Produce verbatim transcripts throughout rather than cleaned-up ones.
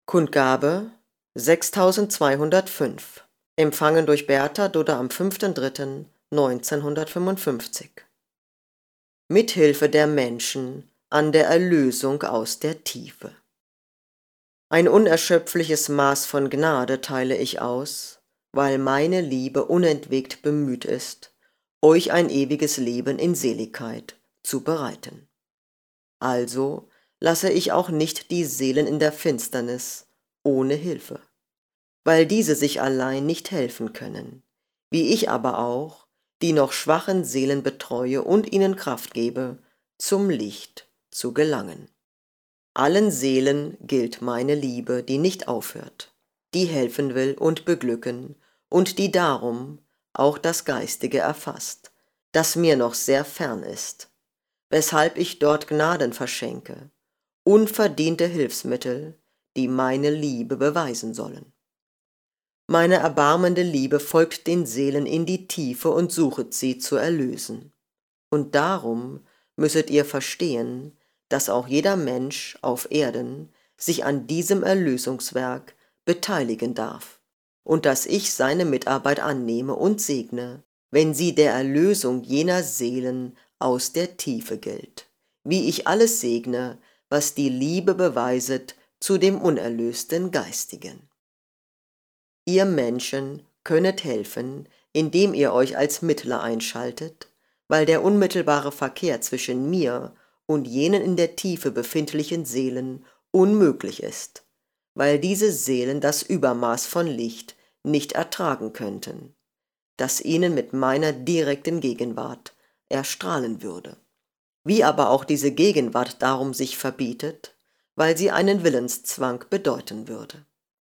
Kundgabe sechstausendzweihundertfünf, empfangen durch Bertha Dudder am fünfter dritter neunzehnhundertfünfundfünfzig. Mithilfe der Menschen an der Erlösung aus der Tiefe. Ein unerschöpfliches Maß von Gnade teile ich aus, weil meine Liebe unentwegt bemüht ist, euch ein ewiges Leben in Seligkeit zu bereiten. Also lasse ich auch nicht die Seelen in der Finsternis ohne Hilfe, weil diese sich allein nicht helfen können, wie ich aber auch die noch schwachen Seelen betreue und ihnen Kraft gebe, zum Licht zu gelangen. Allen Seelen gilt meine Liebe, die nicht aufhört, die helfen will und beglücken und die darum auch das Geistige erfasst, das mir noch sehr fern ist, weshalb ich dort Gnaden verschenke, unverdiente Hilfsmittel, die meine Liebe beweisen sollen. Meine erbarmende Liebe folgt den Seelen in die Tiefe und suchet sie zu erlösen. Und darum müsset ihr verstehen, dass auch jeder Mensch auf Erden sich an diesem Erlösungswerk beteiligen darf und dass ich seine Mitarbeit annehme und segne, wenn sie der Erlösung jener Seelen aus der Tiefe gilt, wie ich alles segne, was die Liebe beweiset zu dem unerlösten Geistigen. Ihr Menschen könnet helfen, indem ihr euch als Mittler einschaltet, weil der unmittelbare Verkehr zwischen mir und jenen in der Tiefe befindlichen Seelen unmöglich ist, weil diese Seelen das Übermaß von Licht nicht ertragen könnten, das ihnen mit meiner direkten Gegenwart erstrahlen würde. Wie aber auch diese Gegenwart darum sich verbietet, weil sie einen Willenszwang bedeuten würde.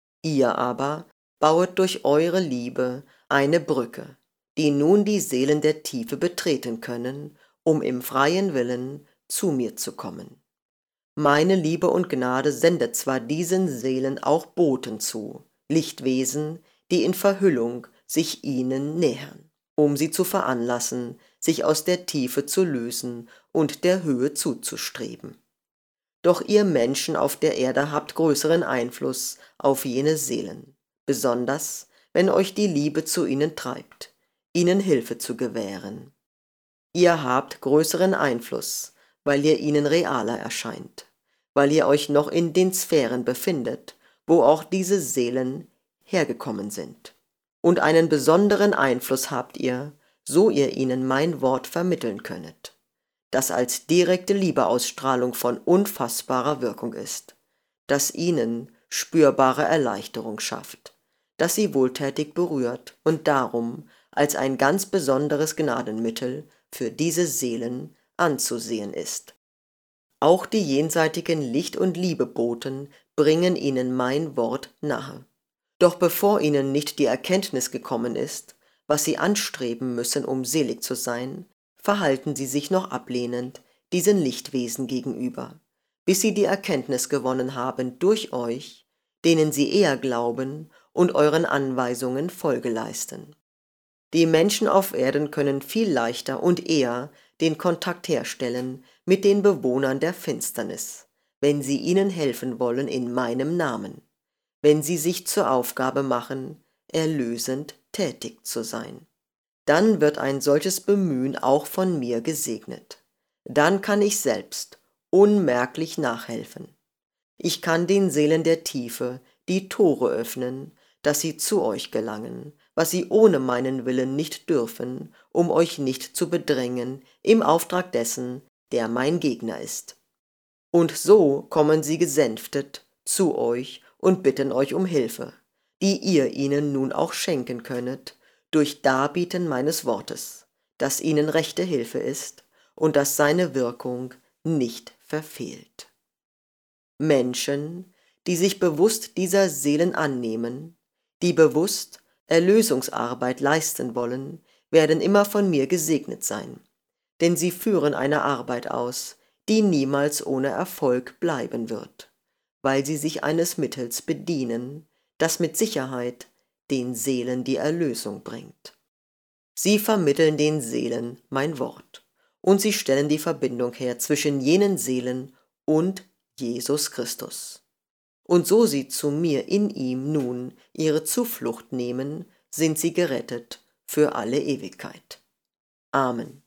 Ihr aber bauet durch eure Liebe eine Brücke, die nun die Seelen der Tiefe betreten können, um im freien Willen zu mir zu kommen. Meine Liebe und Gnade sendet zwar diesen Seelen auch Boten zu, Lichtwesen, die in Verhüllung sich ihnen nähern, um sie zu veranlassen, sich aus der Tiefe zu lösen und der Höhe zuzustreben. Doch ihr Menschen auf der Erde habt größeren Einfluss auf jene Seelen, besonders wenn euch die Liebe zu ihnen treibt, ihnen Hilfe zu gewähren. Ihr habt größeren Einfluss, weil ihr ihnen realer erscheint, weil ihr euch noch in den Sphären befindet, wo auch diese Seelen hergekommen sind. Und einen besonderen Einfluss habt ihr, so ihr ihnen mein Wort vermitteln könnet, das als direkte Liebeausstrahlung von unfassbarer Wirkung ist, das ihnen spürbare Erleichterung schafft, das sie wohltätig berührt und darum als ein ganz besonderes Gnadenmittel für diese Seelen anzusehen ist. Auch die jenseitigen Licht- und Liebeboten bringen ihnen mein Wort nahe. Doch bevor ihnen nicht die Erkenntnis gekommen ist, was sie anstreben müssen, um selig zu sein, verhalten sie sich noch ablehnend diesen Lichtwesen gegenüber, bis sie die Erkenntnis gewonnen haben durch euch, denen sie eher glauben und euren Anweisungen Folge leisten. Die Menschen auf Erden können viel leichter und eher den Kontakt herstellen mit den Bewohnern der Finsternis, wenn sie ihnen helfen wollen in meinem Namen, wenn sie sich zur Aufgabe machen, erlösend tätig zu sein. Dann wird ein solches Bemühen auch von mir gesegnet. Dann kann ich selbst unmerklich nachhelfen. Ich kann den Seelen der Tiefe die Tore öffnen, dass sie zu euch gelangen, was sie ohne meinen Willen nicht dürfen, um euch nicht zu bedrängen im Auftrag dessen, der mein Gegner ist. Und so kommen sie gesänftet zu euch und bitten euch um Hilfe, die ihr ihnen nun auch schenken könnet, durch Darbieten meines Wortes, das ihnen rechte Hilfe ist und das seine Wirkung nicht verfehlt. Menschen, die sich bewusst dieser Seelen annehmen, die bewusst Erlösungsarbeit leisten wollen, werden immer von mir gesegnet sein, denn sie führen eine Arbeit aus, die niemals ohne Erfolg bleiben wird, weil sie sich eines Mittels bedienen, das mit Sicherheit den Seelen die Erlösung bringt. Sie vermitteln den Seelen mein Wort, und sie stellen die Verbindung her zwischen jenen Seelen und Jesus Christus. Und so sie zu mir in ihm nun ihre Zuflucht nehmen, sind sie gerettet für alle Ewigkeit. Amen.